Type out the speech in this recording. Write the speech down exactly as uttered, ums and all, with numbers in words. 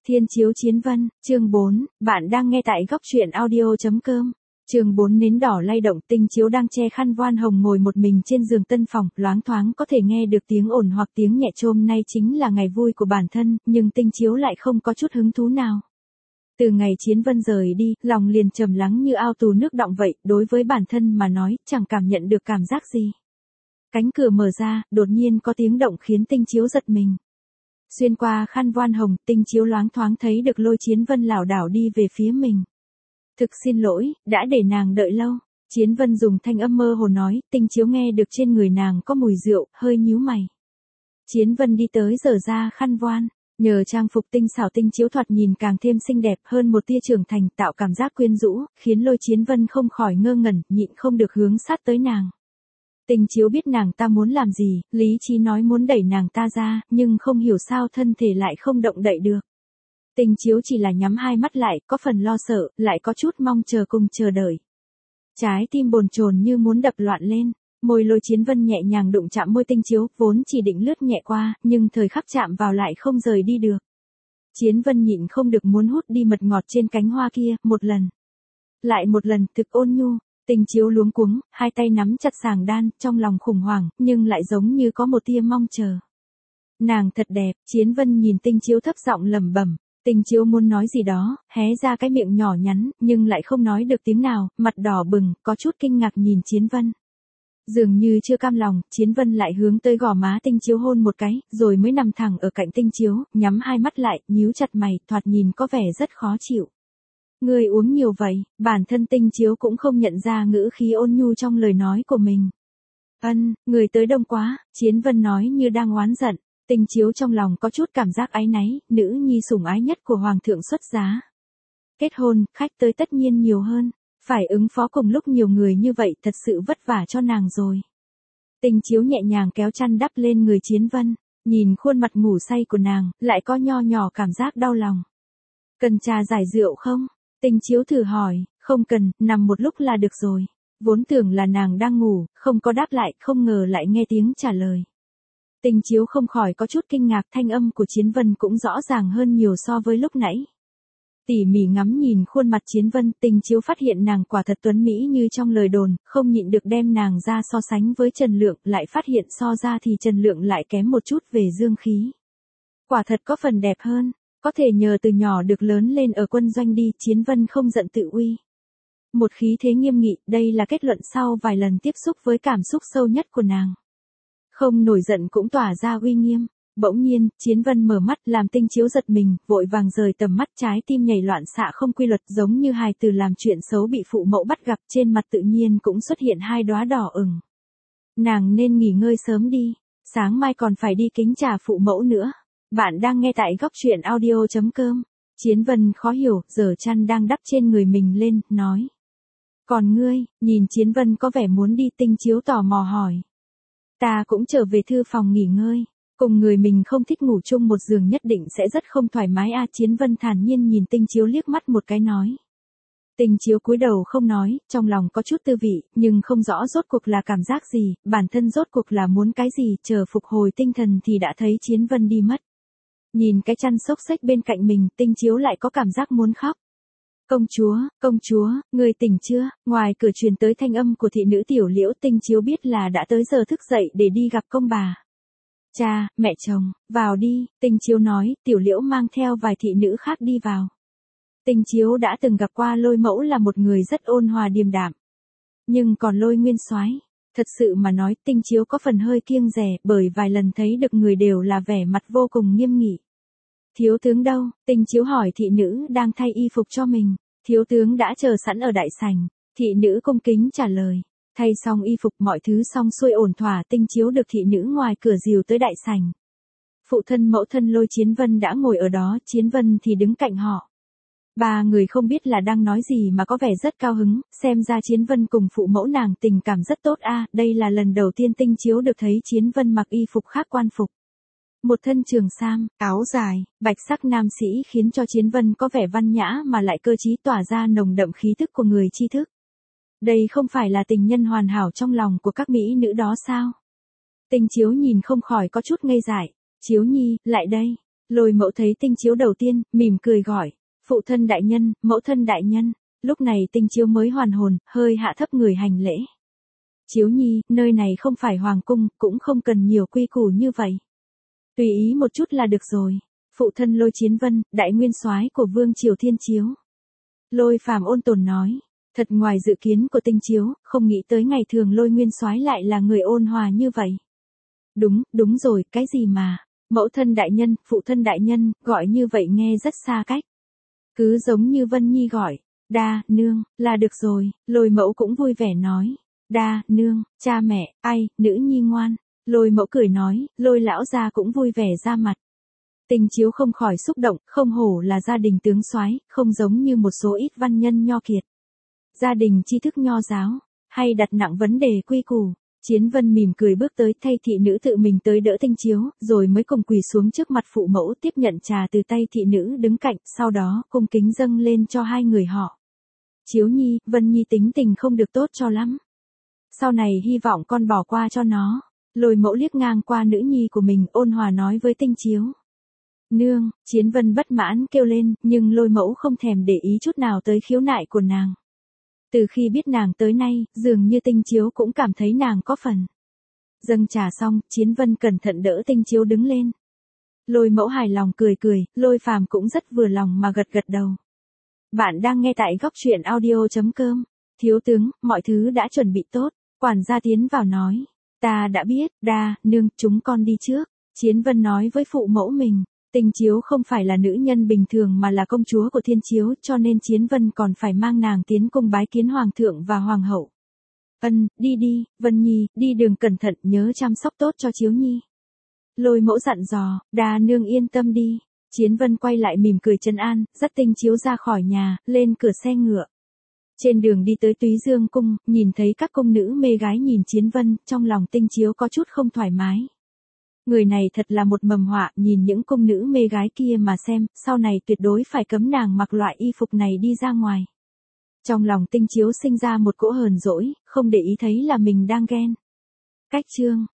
Thiên chiếu chiến vân, chương bốn, bạn đang nghe tại góc truyện audio chấm com. Chương bốn nến đỏ lay động, Tinh Chiếu đang che khăn voan hồng ngồi một mình trên giường tân phòng, loáng thoáng có thể nghe được tiếng ồn hoặc tiếng nhẹ chôm. Nay chính là ngày vui của bản thân, nhưng Tinh Chiếu lại không có chút hứng thú nào. Từ ngày Chiến Vân rời đi, lòng liền trầm lắng như ao tù nước đọng vậy, đối với bản thân mà nói, chẳng cảm nhận được cảm giác gì. Cánh cửa mở ra, đột nhiên có tiếng động khiến Tinh Chiếu giật mình. Xuyên qua khăn voan hồng, Tinh Chiếu loáng thoáng thấy được Lôi Chiến Vân lảo đảo đi về phía mình. Thực xin lỗi, đã để nàng đợi lâu. Chiến Vân dùng thanh âm mơ hồ nói, Tinh Chiếu nghe được trên người nàng có mùi rượu, hơi nhíu mày. Chiến Vân đi tới giở ra khăn voan, nhờ trang phục tinh xảo Tinh Chiếu thoạt nhìn càng thêm xinh đẹp hơn một tia trưởng thành, tạo cảm giác quyến rũ, khiến Lôi Chiến Vân không khỏi ngơ ngẩn, nhịn không được hướng sát tới nàng. Tinh Chiếu biết nàng ta muốn làm gì, lý trí nói muốn đẩy nàng ta ra, nhưng không hiểu sao thân thể lại không động đậy được. Tinh Chiếu chỉ là nhắm hai mắt lại, có phần lo sợ, lại có chút mong chờ cùng chờ đợi. Trái tim bồn chồn như muốn đập loạn lên, môi Lôi Chiến Vân nhẹ nhàng đụng chạm môi Tinh Chiếu, vốn chỉ định lướt nhẹ qua, nhưng thời khắc chạm vào lại không rời đi được. Chiến Vân nhịn không được muốn hút đi mật ngọt trên cánh hoa kia, một lần. Lại một lần, thực ôn nhu. Tinh Chiếu luống cuống, hai tay nắm chặt sàng đan, trong lòng khủng hoảng, nhưng lại giống như có một tia mong chờ. Nàng thật đẹp, Chiến Vân nhìn Tinh Chiếu thấp giọng lẩm bẩm. Tinh Chiếu muốn nói gì đó, hé ra cái miệng nhỏ nhắn, nhưng lại không nói được tiếng nào, mặt đỏ bừng, có chút kinh ngạc nhìn Chiến Vân. Dường như chưa cam lòng, Chiến Vân lại hướng tới gò má Tinh Chiếu hôn một cái, rồi mới nằm thẳng ở cạnh Tinh Chiếu, nhắm hai mắt lại, nhíu chặt mày, thoạt nhìn có vẻ rất khó chịu. Ngươi uống nhiều vậy, bản thân Tinh Chiếu cũng không nhận ra ngữ khí ôn nhu trong lời nói của mình. Ân, người tới đông quá, Chiến Vân nói như đang oán giận. Tinh Chiếu trong lòng có chút cảm giác áy náy, nữ nhi sủng ái nhất của Hoàng thượng xuất giá. Kết hôn, khách tới tất nhiên nhiều hơn, phải ứng phó cùng lúc nhiều người như vậy thật sự vất vả cho nàng rồi. Tinh Chiếu nhẹ nhàng kéo chăn đắp lên người Chiến Vân, nhìn khuôn mặt ngủ say của nàng, lại có nho nhỏ cảm giác đau lòng. Cần trà giải rượu không? Tinh Chiếu thử hỏi, không cần, nằm một lúc là được rồi. Vốn tưởng là nàng đang ngủ, không có đáp lại, không ngờ lại nghe tiếng trả lời. Tinh Chiếu không khỏi có chút kinh ngạc, thanh âm của Chiến Vân cũng rõ ràng hơn nhiều so với lúc nãy. Tỉ mỉ ngắm nhìn khuôn mặt Chiến Vân, Tinh Chiếu phát hiện nàng quả thật tuấn mỹ như trong lời đồn, không nhịn được đem nàng ra so sánh với Trần Lượng, lại phát hiện so ra thì Trần Lượng lại kém một chút về dương khí. Quả thật có phần đẹp hơn. Có thể nhờ từ nhỏ được lớn lên ở quân doanh đi, Chiến Vân không giận tự uy. Một khí thế nghiêm nghị, đây là kết luận sau vài lần tiếp xúc với cảm xúc sâu nhất của nàng. Không nổi giận cũng tỏa ra uy nghiêm. Bỗng nhiên, Chiến Vân mở mắt làm Tinh Chiếu giật mình, vội vàng rời tầm mắt, trái tim nhảy loạn xạ không quy luật, giống như hài tử làm chuyện xấu bị phụ mẫu bắt gặp, trên mặt tự nhiên cũng xuất hiện hai đóa đỏ ửng. Nàng nên nghỉ ngơi sớm đi, sáng mai còn phải đi kính trà phụ mẫu nữa. Bạn đang nghe tại góc truyện audio chấm com. Chiến Vân khó hiểu, giở chăn đang đắp trên người mình lên, nói. Còn ngươi, nhìn Chiến Vân có vẻ muốn đi, Tinh Chiếu tò mò hỏi. Ta cũng trở về thư phòng nghỉ ngơi, cùng người mình không thích ngủ chung một giường nhất định sẽ rất không thoải mái a. Chiến Vân thản nhiên nhìn Tinh Chiếu liếc mắt một cái nói. Tinh Chiếu cúi đầu không nói, trong lòng có chút tư vị, nhưng không rõ rốt cuộc là cảm giác gì, bản thân rốt cuộc là muốn cái gì, chờ phục hồi tinh thần thì đã thấy Chiến Vân đi mất. Nhìn cái chăn xốc xếch bên cạnh mình, Tinh Chiếu lại có cảm giác muốn khóc. Công chúa, công chúa, người tỉnh chưa? Ngoài cửa truyền tới thanh âm của thị nữ Tiểu Liễu, Tinh Chiếu biết là đã tới giờ thức dậy để đi gặp công bà. Cha, mẹ chồng, vào đi, Tinh Chiếu nói, Tiểu Liễu mang theo vài thị nữ khác đi vào. Tinh Chiếu đã từng gặp qua Lôi mẫu là một người rất ôn hòa điềm đạm. Nhưng còn Lôi nguyên soái, thật sự mà nói, Tinh Chiếu có phần hơi kiêng dè, bởi vài lần thấy được người đều là vẻ mặt vô cùng nghiêm nghị. Thiếu tướng đâu? Tinh Chiếu hỏi thị nữ đang thay y phục cho mình. Thiếu tướng đã chờ sẵn ở đại sảnh. Thị nữ cung kính trả lời. Thay xong y phục, mọi thứ xong xuôi ổn thỏa, Tinh Chiếu được thị nữ ngoài cửa dìu tới đại sảnh. Phụ thân mẫu thân Lôi Chiến Vân đã ngồi ở đó, Chiến Vân thì đứng cạnh họ. Ba người không biết là đang nói gì mà có vẻ rất cao hứng, xem ra Chiến Vân cùng phụ mẫu nàng tình cảm rất tốt a. Đây là lần đầu tiên Tinh Chiếu được thấy Chiến Vân mặc y phục khác quan phục. Một thân trường sam, áo dài, bạch sắc nam sĩ khiến cho Chiến Vân có vẻ văn nhã mà lại cơ trí, tỏa ra nồng đậm khí thức của người tri thức. Đây không phải là tình nhân hoàn hảo trong lòng của các mỹ nữ đó sao? Tinh Chiếu nhìn không khỏi có chút ngây dại. Chiếu nhi, lại đây. Lôi mẫu thấy tinh chiếu đầu tiên, mỉm cười gọi, phụ thân đại nhân, mẫu thân đại nhân. Lúc này tinh chiếu mới hoàn hồn, hơi hạ thấp người hành lễ. Chiếu nhi, nơi này không phải hoàng cung, cũng không cần nhiều quy củ như vậy. Tùy ý một chút là được rồi. Phụ thân Lôi Chiến Vân, đại nguyên soái của vương triều Thiên Chiếu. Lôi Phàm ôn tồn nói, thật ngoài dự kiến của tinh chiếu, không nghĩ tới ngày thường Lôi nguyên soái lại là người ôn hòa như vậy. Đúng, đúng rồi, cái gì mà, mẫu thân đại nhân, phụ thân đại nhân, gọi như vậy nghe rất xa cách. Cứ giống như Vân Nhi gọi, đa, nương, là được rồi, Lôi mẫu cũng vui vẻ nói. Đa, nương, cha mẹ, ai, nữ nhi ngoan. Lôi mẫu cười nói, Lôi lão gia cũng vui vẻ ra mặt. Tinh chiếu không khỏi xúc động, không hổ là gia đình tướng soái, không giống như một số ít văn nhân nho kiệt. Gia đình tri thức nho giáo, hay đặt nặng vấn đề quy củ. Chiến Vân mỉm cười bước tới thay thị nữ tự mình tới đỡ tinh chiếu, rồi mới cùng quỳ xuống trước mặt phụ mẫu tiếp nhận trà từ tay thị nữ đứng cạnh, sau đó cung kính dâng lên cho hai người họ. Chiếu nhi, Vân Nhi tính tình không được tốt cho lắm. Sau này hy vọng con bỏ qua cho nó. Lôi mẫu liếc ngang qua nữ nhi của mình, ôn hòa nói với tinh chiếu. Nương, Chiến Vân bất mãn kêu lên, nhưng Lôi mẫu không thèm để ý chút nào tới khiếu nại của nàng. Từ khi biết nàng tới nay, dường như tinh chiếu cũng cảm thấy nàng có phần. Dâng trà xong, Chiến Vân cẩn thận đỡ tinh chiếu đứng lên. Lôi mẫu hài lòng cười cười, Lôi Phàm cũng rất vừa lòng mà gật gật đầu. Bạn đang nghe tại góc truyện audio chấm com. Thiếu tướng, mọi thứ đã chuẩn bị tốt. Quản gia tiến vào nói. Ta đã biết, đa, nương, chúng con đi trước. Chiến Vân nói với phụ mẫu mình. Tinh chiếu không phải là nữ nhân bình thường mà là công chúa của Thiên Chiếu, cho nên Chiến Vân còn phải mang nàng tiến cung bái kiến hoàng thượng và hoàng hậu. Ân, đi đi, Vân Nhi, đi đường cẩn thận, nhớ chăm sóc tốt cho Chiếu Nhi. Lôi mẫu dặn dò, đa nương yên tâm đi. Chiến Vân quay lại mỉm cười trấn an, dắt Tinh Chiếu ra khỏi nhà, lên cửa xe ngựa. Trên đường đi tới Túy Dương cung, nhìn thấy các cung nữ mê gái nhìn Chiến Vân, trong lòng Tinh Chiếu có chút không thoải mái. Người này thật là một mầm họa, nhìn những cung nữ mê gái kia mà xem, sau này tuyệt đối phải cấm nàng mặc loại y phục này đi ra ngoài. Trong lòng Tinh Chiếu sinh ra một cỗ hờn dỗi, không để ý thấy là mình đang ghen. Cách chương